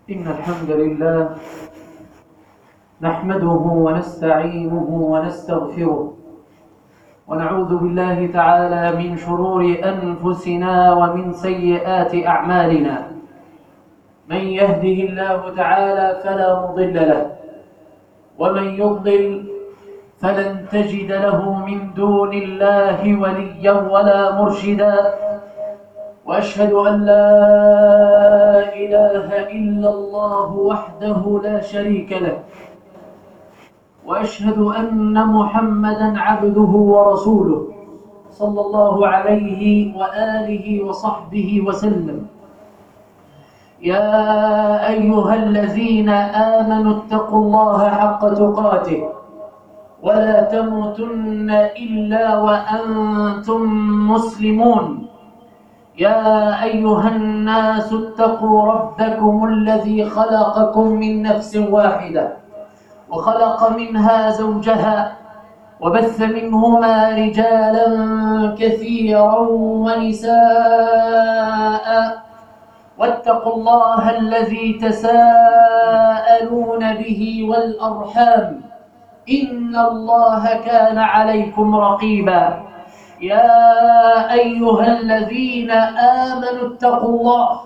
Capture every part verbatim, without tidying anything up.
إن الحمد لله نحمده ونستعينه ونستغفره ونعوذ بالله تعالى من شرور أنفسنا ومن سيئات أعمالنا. من يهده الله تعالى فلا مضل له ومن يضلل فلن تجد له من دون الله وليا ولا مرشدا. وأشهد أن لا إله إلا الله وحده لا شريك له، وأشهد أن محمدًا عبده ورسوله صلى الله عليه وآله وصحبه وسلم. يا أيها الذين آمنوا اتقوا الله حق تقاته ولا تموتن إلا وأنتم مسلمون. يا أيها الناس اتقوا ربكم الذي خلقكم من نفس واحدة وخلق منها زوجها وبث منهما رجالا كثيرا ونساء، واتقوا الله الذي تساءلون به والأرحام إن الله كان عليكم رقيبا. يا أيها الذين آمنوا اتقوا الله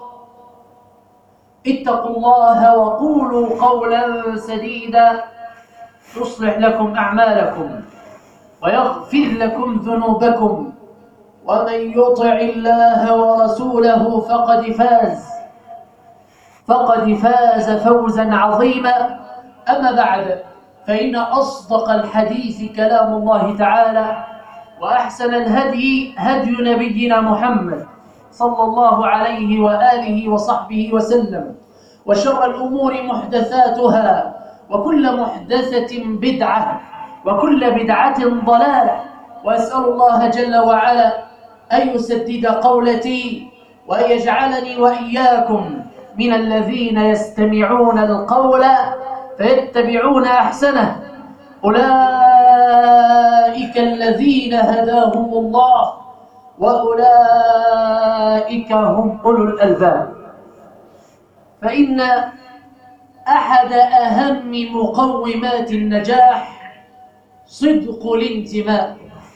اتقوا الله وقولوا قولا سديدا يصلح لكم أعمالكم ويغفر لكم ذنوبكم، ومن يطع الله ورسوله فقد فاز فقد فاز فوزا عظيما. أما بعد، فإن أصدق الحديث كلام الله تعالى، وأحسن الهدي هدي نبينا محمد صلى الله عليه وآله وصحبه وسلم، وشر الأمور محدثاتها، وكل محدثة بدعة، وكل بدعة ضلالة. وأسأل الله جل وعلا أن يسدد قولتي وأن يجعلني وإياكم من الذين يستمعون القول فيتبعون أحسنه. أولئك الذين هداهم الله وأولئك هم أولو الألباب. فإن أحد أهم مقومات النجاح صدق الانتماء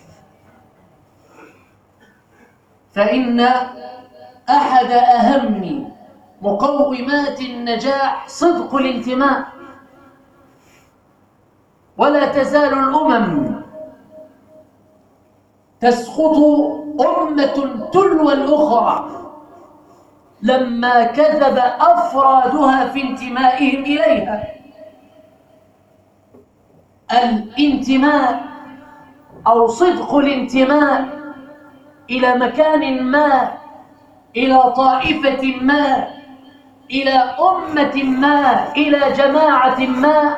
فإن أحد أهم مقومات النجاح صدق الانتماء. ولا تزال الأمم تسقط أمة تلو الأخرى لما كذب أفرادها في انتمائهم إليها. الانتماء أو صدق الانتماء إلى مكان ما، إلى طائفة ما، إلى أمة ما، إلى جماعة ما،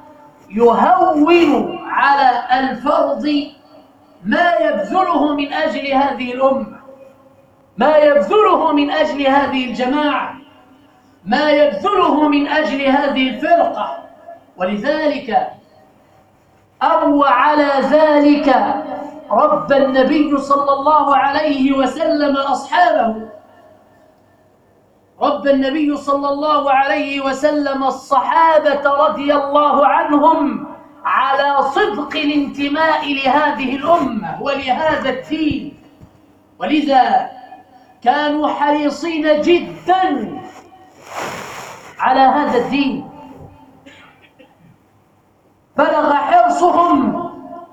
يهون على الفرد ما يبذله من أجل هذه الأمة، ما يبذله من أجل هذه الجماعة، ما يبذله من أجل هذه الفرقة. ولذلك أو على ذلك رب النبي صلى الله عليه وسلم أصحابه، رب النبي صلى الله عليه وسلم الصحابة رضي الله عنهم على صدق الانتماء لهذه الأمة ولهذا الدين. ولذا كانوا حريصين جدا على هذا الدين، بلغ حرصهم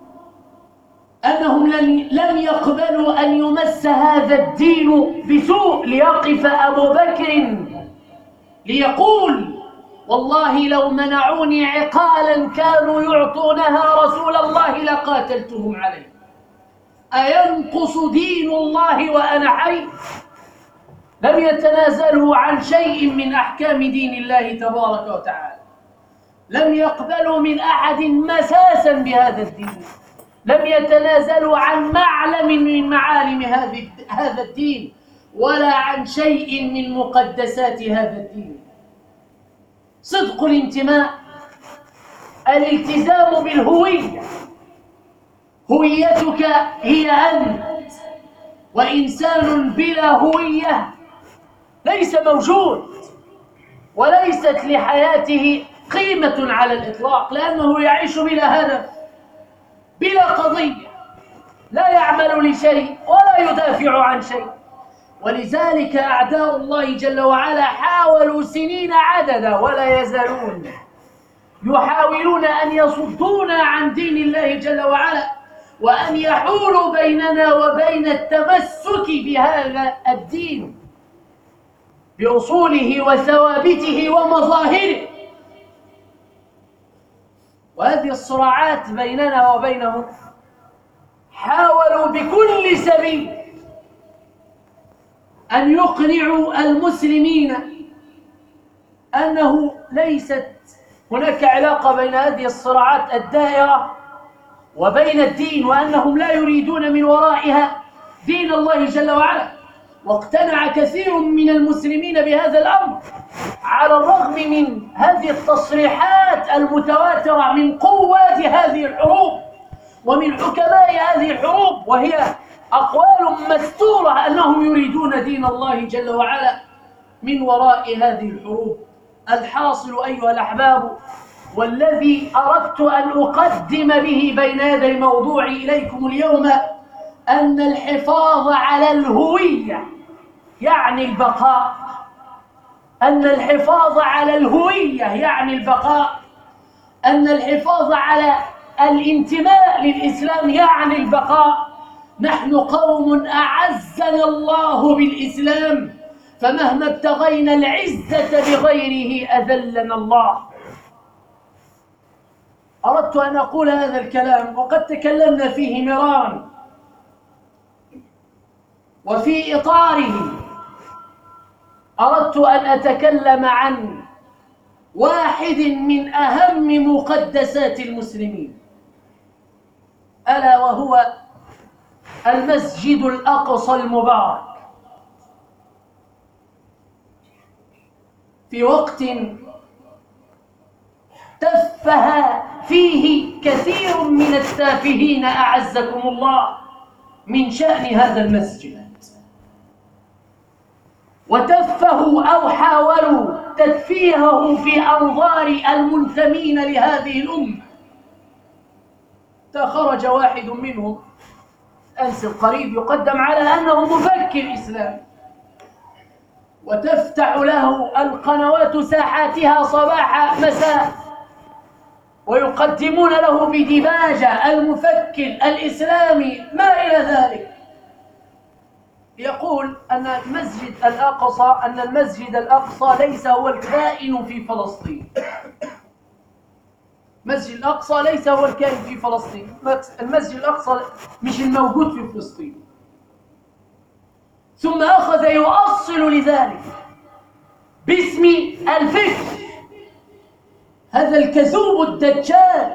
أنهم لم يقبلوا أن يمس هذا الدين بسوء. ليقف أبو بكر ليقول: والله لو منعوني عقالا كانوا يعطونها رسول الله لقاتلتهم عليه. أينقص دين الله وأنا حي؟ لم يتنازلوا عن شيء من أحكام دين الله تبارك وتعالى، لم يقبلوا من أحد مساسا بهذا الدين، لم يتنازلوا عن معلم من معالم هذا الدين ولا عن شيء من مقدسات هذا الدين. صدق الانتماء، الالتزام بالهوية. هويتك هي أنت، وإنسان بلا هوية ليس موجود. وليست لحياته قيمة على الإطلاق، لأنه يعيش بلا هدف بلا قضية، لا يعمل لشيء ولا يدافع عن شيء. ولذلك أعداء الله جل وعلا حاولوا سنين عددا ولا يزالون يحاولون أن يصدونا عن دين الله جل وعلا، وأن يحولوا بيننا وبين التمسك بهذا الدين بأصوله وثوابته ومظاهره. وهذه الصراعات بيننا وبينهم حاولوا بكل سبيل أن يقنعوا المسلمين أنه ليست هناك علاقة بين هذه الصراعات الدائرة وبين الدين، وأنهم لا يريدون من ورائها دين الله جل وعلا. واقتنع كثير من المسلمين بهذا الأمر على الرغم من هذه التصريحات المتواترة من قوات هذه الحروب ومن حكماء هذه الحروب، وهي أقوال مستورة أنهم يريدون دين الله جل وعلا من وراء هذه الحروب. الحاصل أيها الأحباب، والذي أردت أن أقدم به بين يدي موضوعي إليكم اليوم، أن الحفاظ على الهوية يعني البقاء. أن الحفاظ على الهوية يعني البقاء. أن الحفاظ على الانتماء للإسلام يعني البقاء. نحن قوم أعزنا الله بالإسلام، فمهما ابتغينا العزة بغيره أذلنا الله. أردت أن أقول هذا الكلام وقد تكلمنا فيه مرارا، وفي إطاره أردت أن أتكلم عن واحد من أهم مقدسات المسلمين، ألا وهو المسجد الأقصى المبارك. في وقت تفه فيه كثير من التافهين أعزكم الله من شأن هذا المسجد، وتفهوا أو حاولوا تدفيهه في أنظار المنتمين لهذه الأمة. خرج واحد منهم أمس القريب يقدم على أنه مفكر إسلامي، وتفتح له القنوات ساحاتها صباح مساء ويقدمون له بدباجة المفكر الإسلامي ما إلى ذلك. يقول أن المسجد الأقصى أن المسجد الأقصى ليس هو الكائن في فلسطين. المسجد الأقصى ليس هو الكائن في فلسطين، المسجد الأقصى مش الموجود في فلسطين. ثم أخذ يؤصل لذلك باسم الفكر. هذا الكذوب الدجال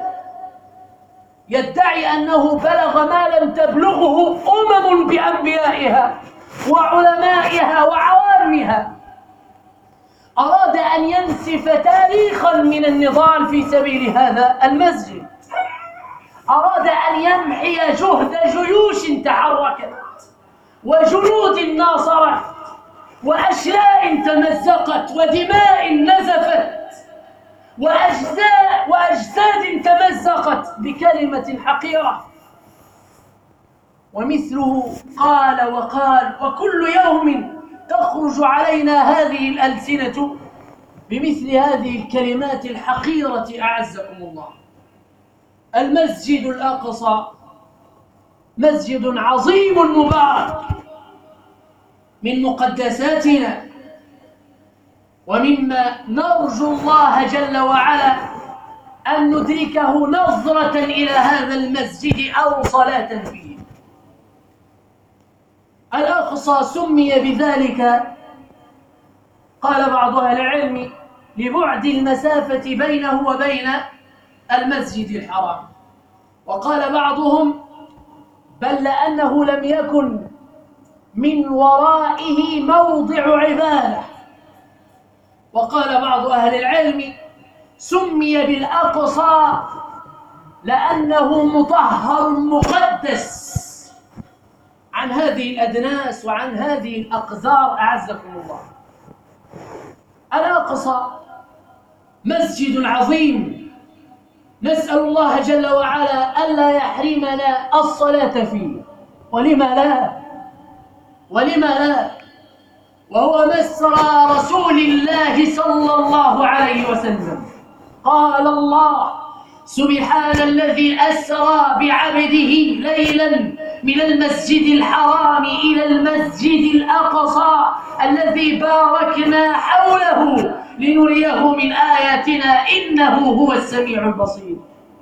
يدعي أنه بلغ ما لم تبلغه أمم بأنبيائها وعلمائها وعوامها. أراد أن ينسف تاريخا من النضال في سبيل هذا المسجد. أراد أن يمحي جهد جيوش تحركت وجنود ناصرت وأشلاء تمزقت ودماء نزفت وأجزاء وأجساد تمزقت بكلمة حقيرة. ومثله قال وقال، وكل يوم تخرج علينا هذه الألسنة بمثل هذه الكلمات الحقيرة أعزكم الله. المسجد الأقصى مسجد عظيم مبارك من مقدساتنا، ومما نرجو الله جل وعلا أن ندركه نظرة إلى هذا المسجد أو صلاة فيه. الأقصى سمي بذلك قال بعض أهل العلم لبعد المسافة بينه وبين المسجد الحرام، وقال بعضهم بل لأنه لم يكن من ورائه موضع عبادة، وقال بعض أهل العلم سمي بالأقصى لأنه مطهر مقدس عن هذه الأدناس وعن هذه الأقذار أعزكم الله. الأقصى مسجد عظيم، نسأل الله جل وعلا ألا يحرمنا الصلاة فيه. ولما لا؟ ولما لا؟ وهو مسرى رسول الله صلى الله عليه وسلم. قال الله: سبحان الذي أسرى بعبده ليلا من المسجد الحرام إلى المسجد الأقصى الذي باركنا حوله لنريه من آياتنا إنه هو السميع البصير.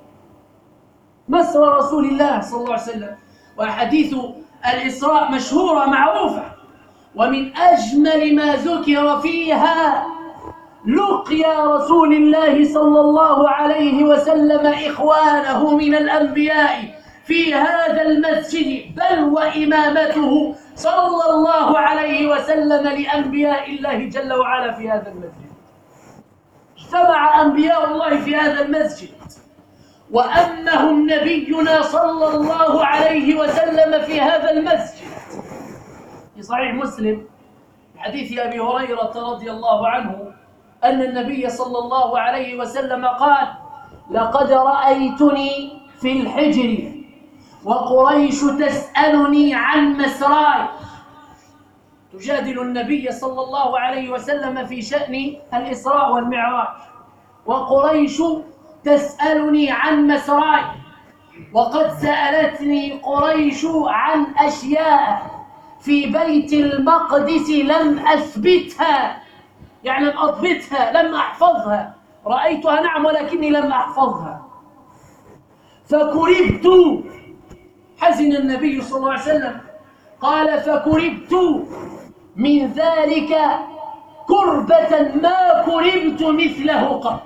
مسرى رسول الله صلى الله عليه وسلم. وحديث الإسراء مشهورة معروفة، ومن أجمل ما ذكر فيها لقيا رسول الله صلى الله عليه وسلم إخوانه من الأنبياء في هذا المسجد، بل وإمامته صلى الله عليه وسلم لأنبياء الله جل وعلا في هذا المسجد. اجتمع أنبياء الله في هذا المسجد، وأمهم نبينا صلى الله عليه وسلم في هذا المسجد. في صحيح مسلم حديث أبي هريرة رضي الله عنه أن النبي صلى الله عليه وسلم قال: لقد رأيتني في الحجر وقريش تسألني عن مسراي. تجادل النبي صلى الله عليه وسلم في شأن الإسراء والمعراج، وقريش تسألني عن مسراي، وقد سألتني قريش عن أشياء في بيت المقدس لم أثبتها، يعني لم أضبطها، لم أحفظها. رأيتها نعم ولكني لم أحفظها. فكربت، حزن النبي صلى الله عليه وسلم، قال: فكربت من ذلك كربة ما كربت مثله قط.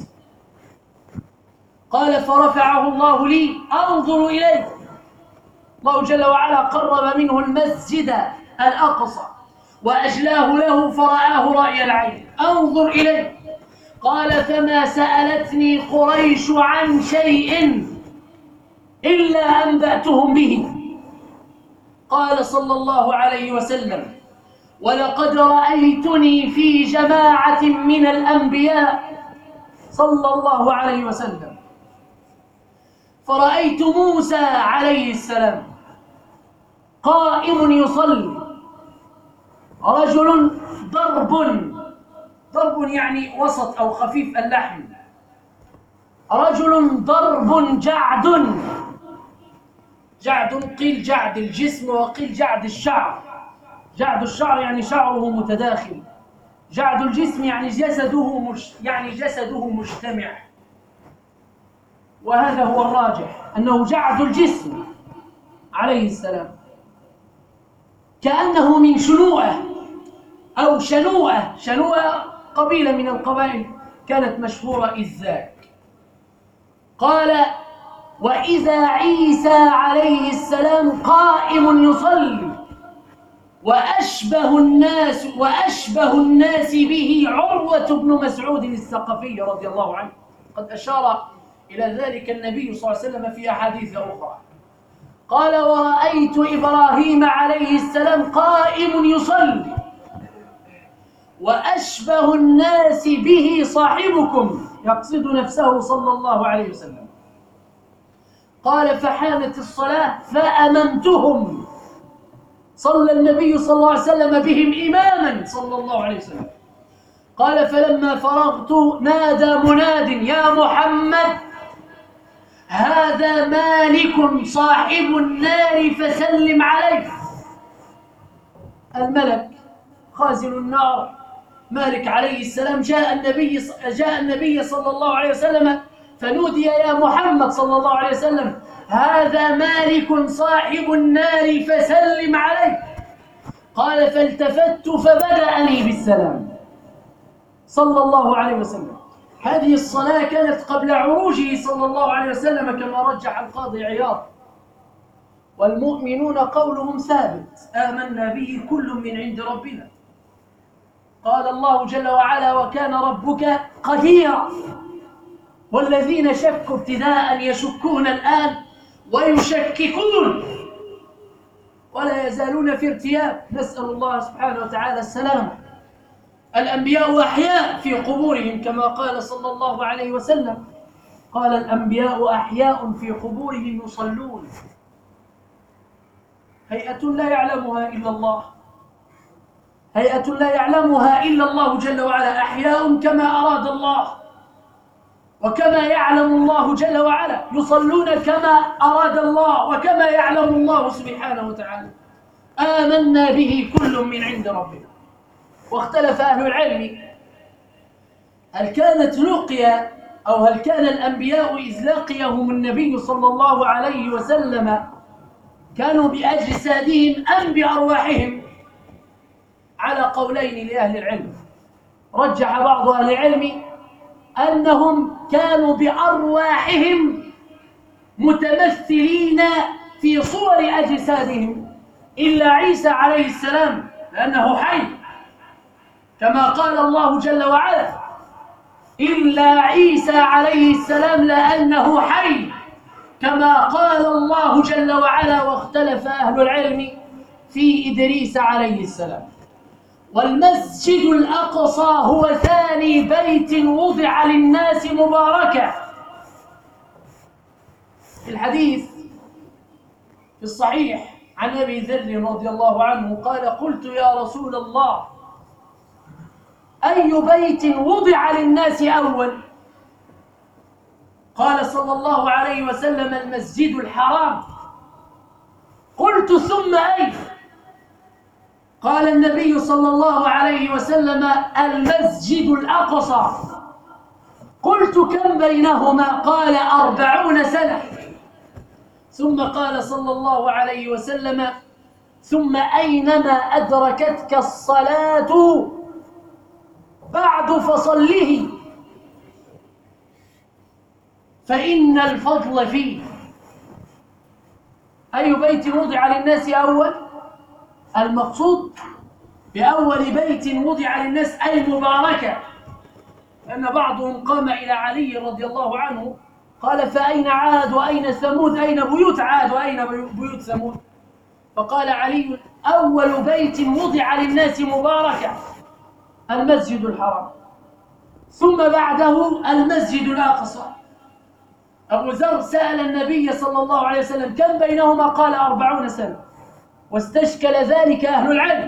قال: فرفعه الله لي أنظر إليه. الله جل وعلا قرب منه المسجد الأقصى وأجلاه له فرآه رأي العين، أنظر إليه. قال: فما سألتني قريش عن شيء إلا أنبأتهم به. قال صلى الله عليه وسلم: ولقد رأيتني في جماعة من الأنبياء صلى الله عليه وسلم، فرأيت موسى عليه السلام قائم يصلي، رجل ضرب، ضرب يعني وسط أو خفيف اللحم، رجل ضرب جعد، جعد قيل جعد الجسم وقيل جعد الشعر. جعد الشعر يعني شعره متداخل، جعد الجسم يعني جسده مش يعني جسده مجتمع، وهذا هو الراجح أنه جعد الجسم عليه السلام، كأنه من شنوءة أو شنوءة. شنوءة قبيلة من القبائل كانت مشهورة إذ ذاك. قال: وإذا عيسى عليه السلام قائم يصلي، وأشبه الناس وأشبه الناس به عروة بن مسعود الثقفي رضي الله عنه. قد أشار إلى ذلك النبي صلى الله عليه وسلم في أحاديث أخرى. قال: ورأيت إبراهيم عليه السلام قائم يصلي، وأشبه الناس به صاحبكم، يقصد نفسه صلى الله عليه وسلم. قال: فحانت الصلاة فأممتهم، صلى النبي صلى الله عليه وسلم بهم إماما صلى الله عليه وسلم. قال: فلما فرغت نادى مناد: يا محمد، هذا مالك صاحب النار فسلم عليه. الملك خازن النار مالك عليه السلام جاء النبي جاء النبي صلى الله عليه وسلم فنودي: يا محمد صلى الله عليه وسلم، هذا مالك صاحب النار فسلم عليه. قال: فالتفت فبدأني بالسلام صلى الله عليه وسلم. هذه الصلاة كانت قبل عروجه صلى الله عليه وسلم كما رجح القاضي عياض. والمؤمنون قولهم ثابت، آمنا به كل من عند ربنا. قال الله جل وعلا: وكان ربك قديرا. والذين شكوا ابتداء يشكون الآن ويشككون ولا يزالون في ارتياب. نسأل الله سبحانه وتعالى السلامة. الأنبياء أحياء في قبورهم كما قال صلى الله عليه وسلم، قال الأنبياء أحياء في قبورهم يصلون، هيئة لا يعلمها إلا الله، هيئة لا يعلمها إلا الله جل وعلا، أحياء كما أراد الله وكما يعلم الله جل وعلا، يصلون كما أراد الله وكما يعلم الله سبحانه وتعالى. آمنا به كل من عند ربنا. واختلف أهل العلم هل كانت لقيا أو هل كان الأنبياء إذ لقيهم النبي صلى الله عليه وسلم كانوا بأجسادهم أم بأرواحهم؟ على قولين لأهل العلم. رجح بعض أهل العلم أنهم كانوا بأرواحهم متمثلين في صور أجسادهم إلا عيسى عليه السلام لأنه حي، كما قال الله جل وعلا إلا عيسى عليه السلام لأنه حي، كما قال الله جل وعلا. واختلف أهل العلم في إدريس عليه السلام. والمسجد الأقصى هو ثاني بيت وضع للناس مباركة. في الحديث في الصحيح عن أبي ذر رضي الله عنه قال قلت يا رسول الله أي بيت وضع للناس أول؟ قال صلى الله عليه وسلم المسجد الحرام. قلت ثم أي؟ قال النبي صلى الله عليه وسلم المسجد الأقصى. قلت كم بينهما؟ قال أربعون سنة. ثم قال صلى الله عليه وسلم ثم أينما أدركتك الصلاة بعد فصله فإن الفضل فيه. أي بيت وضع للناس أول؟ المقصود بأول بيت وضع للناس أي مباركة، لأن بعضهم قام إلى علي رضي الله عنه قال فأين عاد وأين ثمود؟ أين بيوت عاد وأين بيوت ثمود؟ فقال علي أول بيت وضع للناس مباركة المسجد الحرام، ثم بعده المسجد الأقصى. أبو ذر سأل النبي صلى الله عليه وسلم كم بينهما؟ قال أربعون سنة. واستشكل ذلك أهل العلم،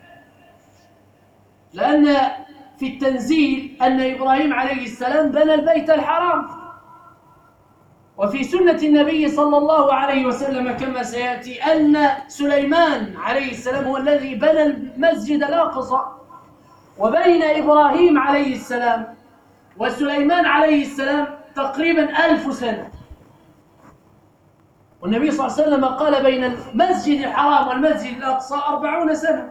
لأن في التنزيل أن إبراهيم عليه السلام بنى البيت الحرام، وفي سنة النبي صلى الله عليه وسلم كما سيأتي أن سليمان عليه السلام هو الذي بنى المسجد الأقصى. وبين إبراهيم عليه السلام وسليمان عليه السلام تقريبا ألف سنة، والنبي صلى الله عليه وسلم قال بين المسجد الحرام والمسجد الأقصى أربعون سنة.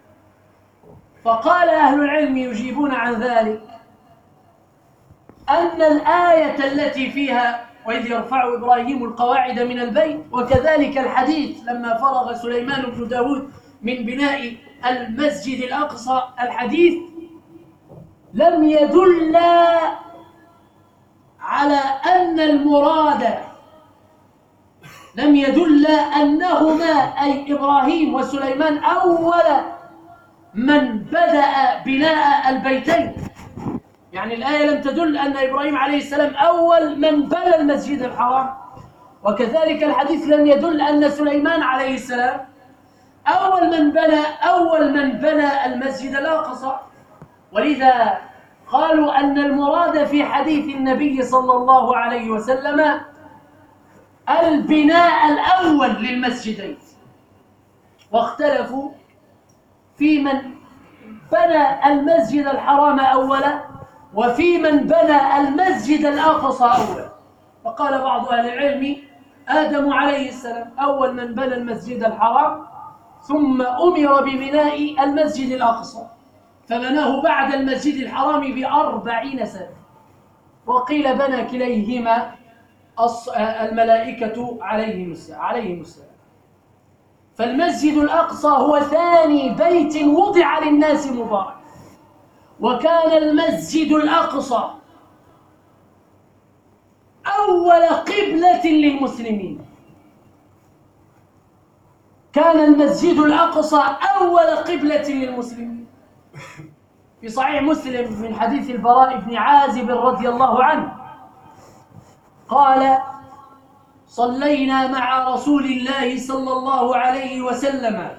فقال أهل العلم يجيبون عن ذلك أن الآية التي فيها وإذ يرفع إبراهيم القواعد من البيت، وكذلك الحديث لما فرغ سليمان بن داود من بناء المسجد الأقصى، الحديث لم يدل على أن المراد لم يدل أنهما أي إبراهيم وسليمان أول من بدأ بناء البيتين. يعني الآية لم تدل أن إبراهيم عليه السلام أول من بنى المسجد الحرام، وكذلك الحديث لم يدل أن سليمان عليه السلام أول من بنى أول من بنى المسجد الأقصى. ولذا قالوا أن المراد في حديث النبي صلى الله عليه وسلم البناء الأول للمسجدين، واختلفوا في من بنى المسجد الحرام أولا وفي من بنى المسجد الأقصى أولا. فقال بعض أهل العلم آدم عليه السلام أول من بنى المسجد الحرام، ثم أمر ببناء المسجد الأقصى فبناه بعد المسجد الحرام بأربعين سنة. وقيل بنى كليهما الملائكة عليهم السلام. فالمسجد الأقصى هو ثاني بيت وضع للناس مبارك. وكان المسجد الأقصى أول قبلة للمسلمين، كان المسجد الأقصى أول قبلة للمسلمين. في صحيح مسلم من حديث البراء بن عازب رضي الله عنه قال: صلينا مع رسول الله صلى الله عليه وسلم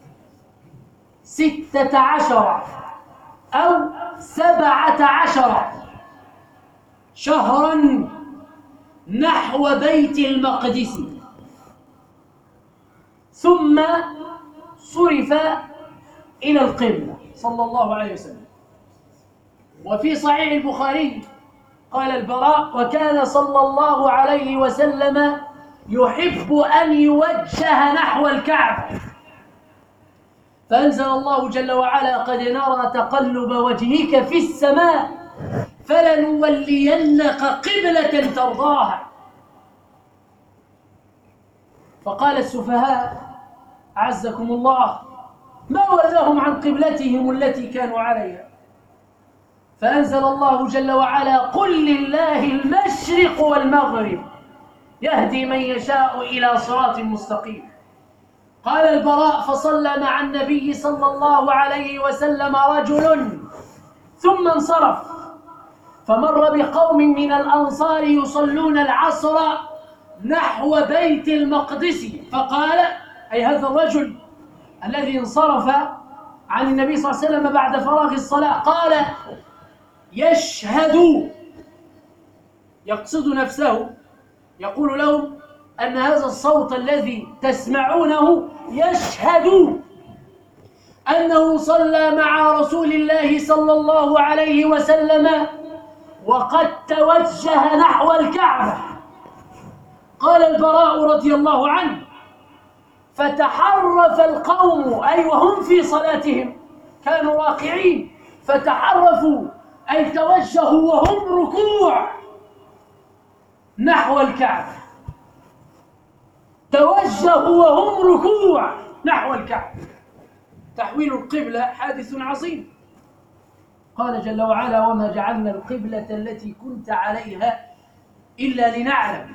ستة عشر أو سبعة عشر شهرا نحو بيت المقدس، ثم صرف إلى القبلة صلى الله عليه وسلم. وفي صحيح البخاري قال البراء: وكان صلى الله عليه وسلم يحب أن يوجه نحو الكعبة، فأنزل الله جل وعلا: قد نرى تقلب وجهك في السماء فلنولينك قبلة ترضاها. فقال السفهاء أعزكم الله: ما ولاهم عن قبلتهم التي كانوا عليها؟ فأنزل الله جل وعلا: قل لله المشرق والمغرب يهدي من يشاء إلى صراط مستقيم. قال البراء: فصلى مع النبي صلى الله عليه وسلم رجل ثم انصرف، فمر بقوم من الأنصار يصلون العصر نحو بيت المقدس، فقال، أي هذا الرجل الذي انصرف عن النبي صلى الله عليه وسلم بعد فراغ الصلاة، قال: يشهد، يقصد نفسه، يقول لهم أن هذا الصوت الذي تسمعونه يشهد أنه صلى مع رسول الله صلى الله عليه وسلم وقد توجه نحو الكعبة. قال البراء رضي الله عنه: فتحرف القوم، أي وهم في صلاتهم كانوا راكعين، فتحرفوا أي توجهوا وهم ركوع نحو الكعبة، توجهوا وهم ركوع نحو الكعبة. تحويل القبلة حادث عظيم. قال جل وعلا: وما جعلنا القبلة التي كنت عليها إلا لنعلم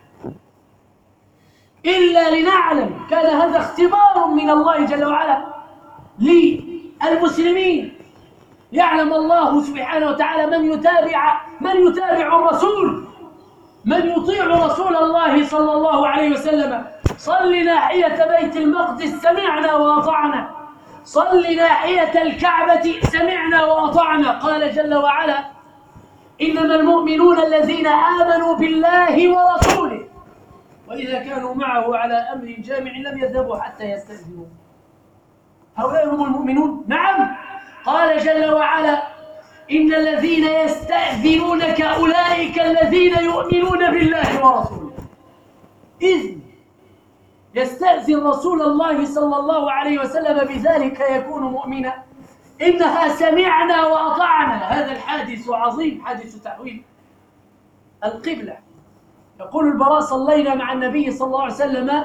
إلا لنعلم كان هذا اختبار من الله جل وعلا للمسلمين، يعلم الله سبحانه وتعالى من يتابع من يتابع الرسول، من يطيع رسول الله صلى الله عليه وسلم. صل ناحية بيت المقدس سمعنا وأطعنا، صل ناحية الكعبة سمعنا وأطعنا. قال جل وعلا: إنما المؤمنون الذين آمنوا بالله ورسوله وإذا كانوا معه على أمر جامع لم يذهبوا حتى يستأذنوا. هؤلاء هم المؤمنون؟ نعم. قال جل وعلا: إن الذين يستأذنونك أولئك الذين يؤمنون بالله ورسوله. إذ يستأذن رسول الله صلى الله عليه وسلم بذلك يكون مؤمنا. إنها سمعنا وأطعنا. هذا الحادث عظيم، حادث تحويل القبلة. يقول البراء: صلينا مع النبي صلى الله عليه وسلم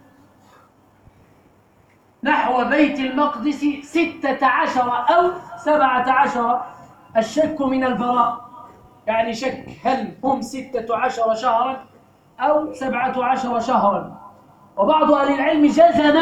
نحو بيت المقدس ستة عشر أو سبعة عشر، الشك من البراء، يعني شك هل هم ستة عشر شهرا أو سبعة عشر شهرا. وبعض أهل العلم جزم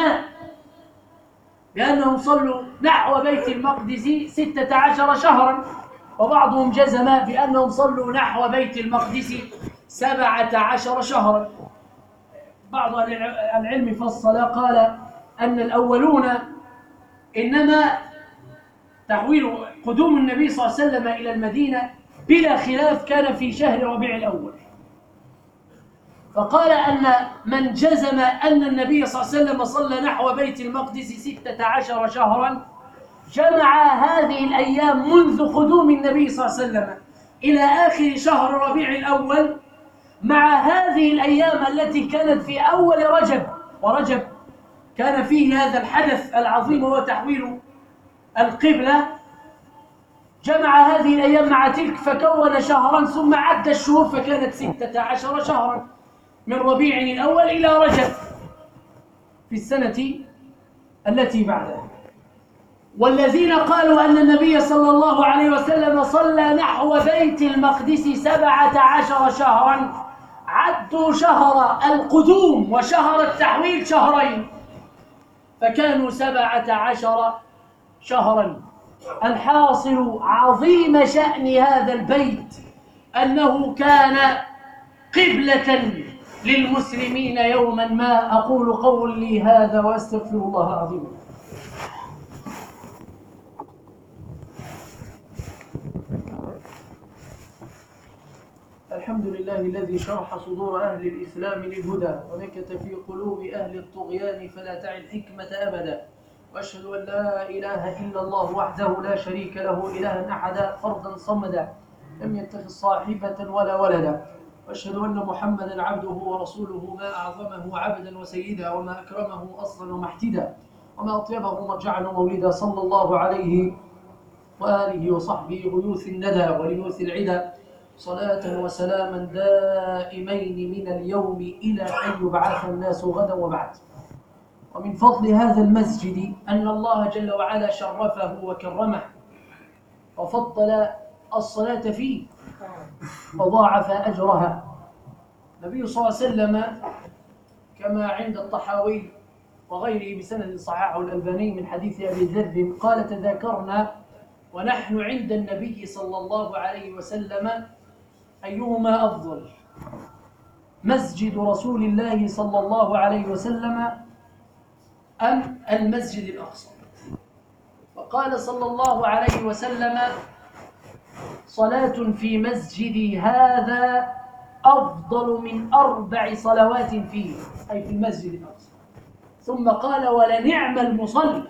بأنهم صلوا نحو بيت المقدس ستة عشر شهرا، وبعضهم جزم بأنهم صلوا نحو بيت المقدس سبعة عشر شهرا. بعض أهل العلم فصل قال أن الأولون إنما تحويل قدوم النبي صلى الله عليه وسلم إلى المدينة بلا خلاف كان في شهر ربيع الأول، فقال أن من جزم أن النبي صلى الله عليه وسلم صلى نحو بيت المقدس ستة عشر شهرا جمع هذه الأيام منذ قدوم النبي صلى الله عليه وسلم إلى آخر شهر ربيع الأول مع هذه الأيام التي كانت في أول رجب، ورجب كان فيه هذا الحدث العظيم وهو تحويل القبلة، جمع هذه الأيام مع تلك فكون شهرا، ثم عد الشهور فكانت ستة عشر شهرا من ربيع الأول إلى رجب في السنة التي بعدها. والذين قالوا أن النبي صلى الله عليه وسلم صلى نحو بيت المقدس سبعة عشر شهرا عدوا شهر القدوم وشهر التحويل شهرين، فكانوا سبعة عشر شهرا الحاصل عظيم شأن هذا البيت أنه كان قبلة للمسلمين يوما ما. أقول قولي هذا وأستغفر الله العظيم. الحمد لله الذي شرح صدور أهل الإسلام للهدى ونكت في قلوب أهل الطغيان فلا تعي الحكمة أبدا. وأشهد أن لا إله إلا الله وحده لا شريك له إلها أحدا فردا صمدا لم يتخذ صاحبة ولا ولدا. وأشهد أن محمدا عبده ورسوله ما أعظمه عبدا وسيدا وما أكرمه أصلا ومحتدا وما أطيبه مرجعا ومولدا صلى الله عليه وآله وصحبه غيوث الندى وليوث العدا صلاة وسلاما دائمين من اليوم إلى أن يبعث الناس غدا وبعد. ومن فضل هذا المسجد أن الله جل وعلا شرفه وكرمه وفضل الصلاة فيه وضاعف أجرها. النبي صلى الله عليه وسلم كما عند الطحاوي وغيره بسند صححه الألباني من حديث أبي ذر قال: تذاكرنا ونحن عند النبي صلى الله عليه وسلم أيهما أفضل، مسجد رسول الله صلى الله عليه وسلم أم المسجد الأقصى؟ فقال صلى الله عليه وسلم: صلاة في مسجدي هذا أفضل من أربع صلوات فيه، أي في المسجد الأقصى. ثم قال: ولنعم المصلى،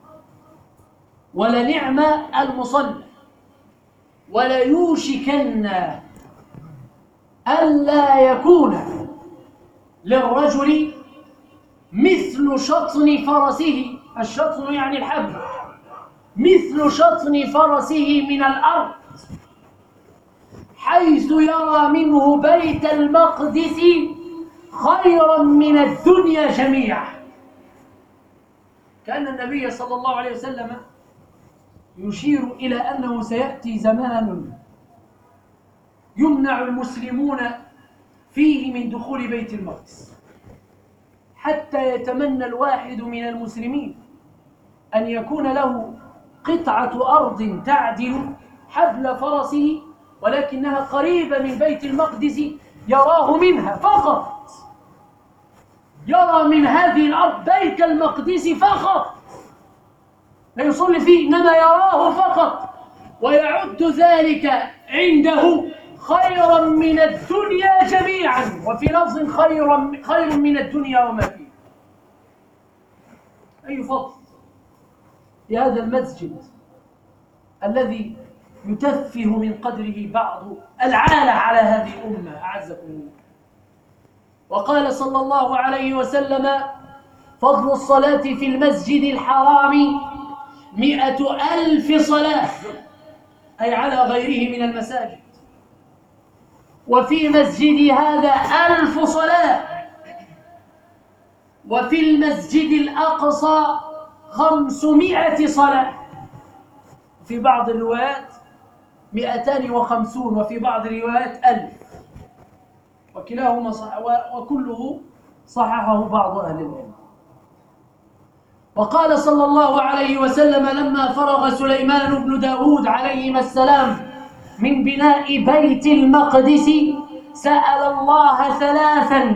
ولنعم المصلى، وليوشكن ألا يكون للرجل مثل شطن فرسه، الشطن يعني الحبل، مثل شطن فرسه من الأرض حيث يرى منه بيت المقدس خيرا من الدنيا جميعا. كأن النبي صلى الله عليه وسلم يشير إلى أنه سيأتي زمان يمنع المسلمون فيه من دخول بيت المقدس، حتى يتمنى الواحد من المسلمين أن يكون له قطعة أرض تعدل حبل فرسه ولكنها قريبة من بيت المقدس يراه منها فقط، يرى من هذه الأرض بيت المقدس فقط، لا يصلي فيه إنما يراه فقط، ويعد ذلك عنده خيرا من الدنيا جميعا، وفي لفظ خيرا خير من الدنيا وما فيه. أي فضل في هذا المسجد الذي يتفه من قدره بعض العالة على هذه الأمة، أعزكم الله. وقال صلى الله عليه وسلم: فضل الصلاة في المسجد الحرام مئة ألف صلاة، أي على غيره من المساجد، وفي مسجد هذا ألف صلاة، وفي المسجد الأقصى خمسمائة صلاة، في بعض الروايات مئتان وخمسون، وفي بعض الروايات ألف، وكلاهما صح، وكله صححه بعض أهل العلم. وقال صلى الله عليه وسلم: لما فرغ سليمان بن داود عليهما السلام من بناء بيت المقدس سأل الله ثلاثا،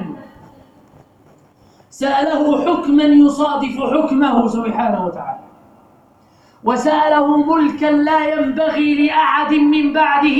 سأله حكما يصادف حكمه سبحانه وتعالى، وسأله ملكا لا ينبغي لأحد من بعده،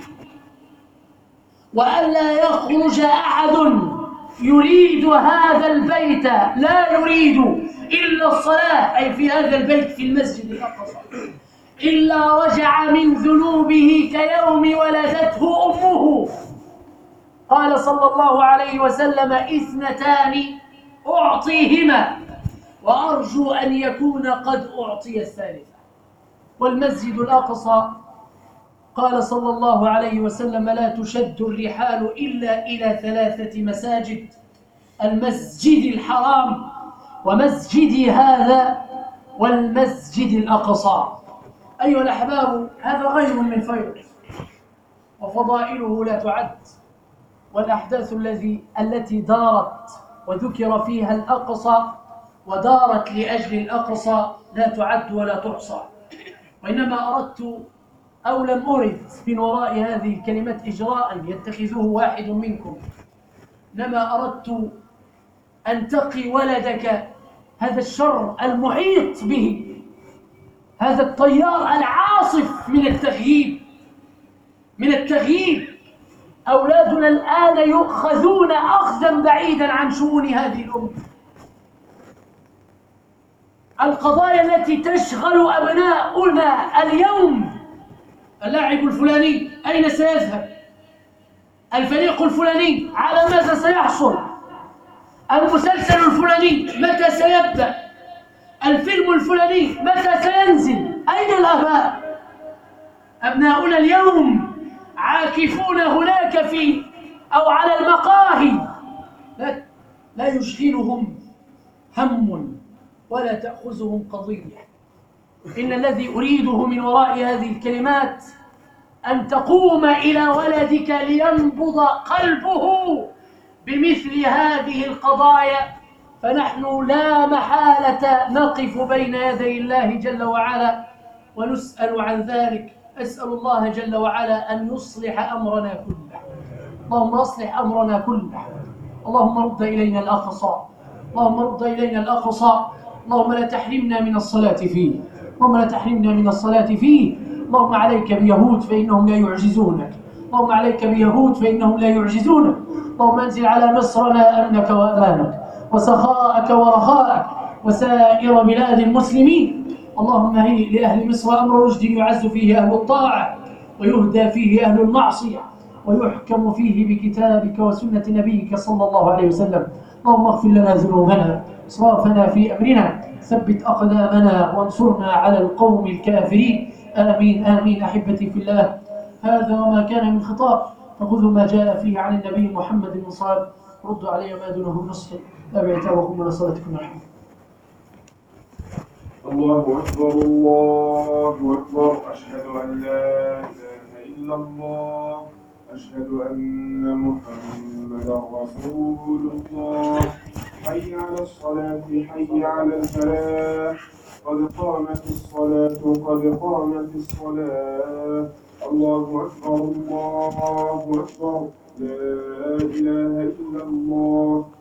وألا يخرج أحد يريد هذا البيت لا يريد إلا الصلاة، أي في هذا البيت في المسجد الأقصى، إلا رجع من ذنوبه كيوم ولدته أمه. قال صلى الله عليه وسلم: اثنتان أعطيهما وأرجو أن يكون قد أعطي الثالثة. والمسجد الأقصى قال صلى الله عليه وسلم: لا تشد الرحال إلا إلى ثلاثة مساجد: المسجد الحرام، ومسجدي هذا، والمسجد الأقصى. أيها الأحباب، هذا غير من فيض وفضائله لا تعد، والأحداث الذي التي دارت وذكر فيها الأقصى ودارت لأجل الأقصى لا تعد ولا تحصى. وإنما أردت أو لم أرد من وراء هذه الكلمات إجراء يتخذه واحد منكم، إنما أردت أن تقي ولدك هذا الشر المحيط به، هذا التيار العاصف من التغييب من التغييب. أولادنا الآن يؤخذون أخذا بعيدا عن شؤون هذه الأمة. القضايا التي تشغل أبناؤنا اليوم: اللاعب الفلاني أين سيذهب؟ الفريق الفلاني على ماذا سيحصل؟ المسلسل الفلاني متى سيبدأ؟ الفيلم الفلاني متى سينزل؟ أين الآباء؟ أبناؤنا اليوم عاكفون هناك في أو على المقاهي، لا, لا يشغلهم هم ولا تأخذهم قضية. إن الذي أريده من وراء هذه الكلمات أن تقوم إلى ولدك لينبض قلبه بمثل هذه القضايا، فنحن لا محالة نقف بين يدي الله جل وعلا ونسأل عن ذلك. أسأل الله جل وعلا أن يصلح أمرنا كله. اللهم أصلح أمرنا كله. اللهم رد إلينا الأقصى، اللهم رد إلينا الأقصى. اللهم لا تحرمنا من الصلاة فيه، اللهم لا تحرمنا من الصلاة فيه. اللهم عليك بيهود فإنهم لا يعجزونك، اللهم عليك بيهود فإنهم لا يعجزونك. اللهم أنزل على مصرنا أمنك وأمانك وسخاءك ورخاءك وسائر بلاد المسلمين. اللهم هيئ لأهل مصر أمر رشد يعز فيه أهل الطاعة ويهدى فيه أهل المعصية ويحكم فيه بكتابك وسنة نبيك صلى الله عليه وسلم. اللهم اغفر لنا ذنوبنا إسرافنا في أمرنا، ثبت أقدامنا وانصرنا على القوم الكافرين. آمين آمين. أحبتي في الله، هذا وما كان من خطاب فخذوا ما جاء فيه عن النبي محمد بن صالح. ردوا علي ما دونه نصح. أبعتاوكم من صلاتكم رحمة. الله أكبر الله أكبر. أشهد أن لا إله إلا الله. أشهد أن محمدا رسول الله. حي على الصلاة حي على الفلاح. قد قامت الصلاة قد قامت الصلاة. الله أكبر الله أكبر. لا إله إلا الله.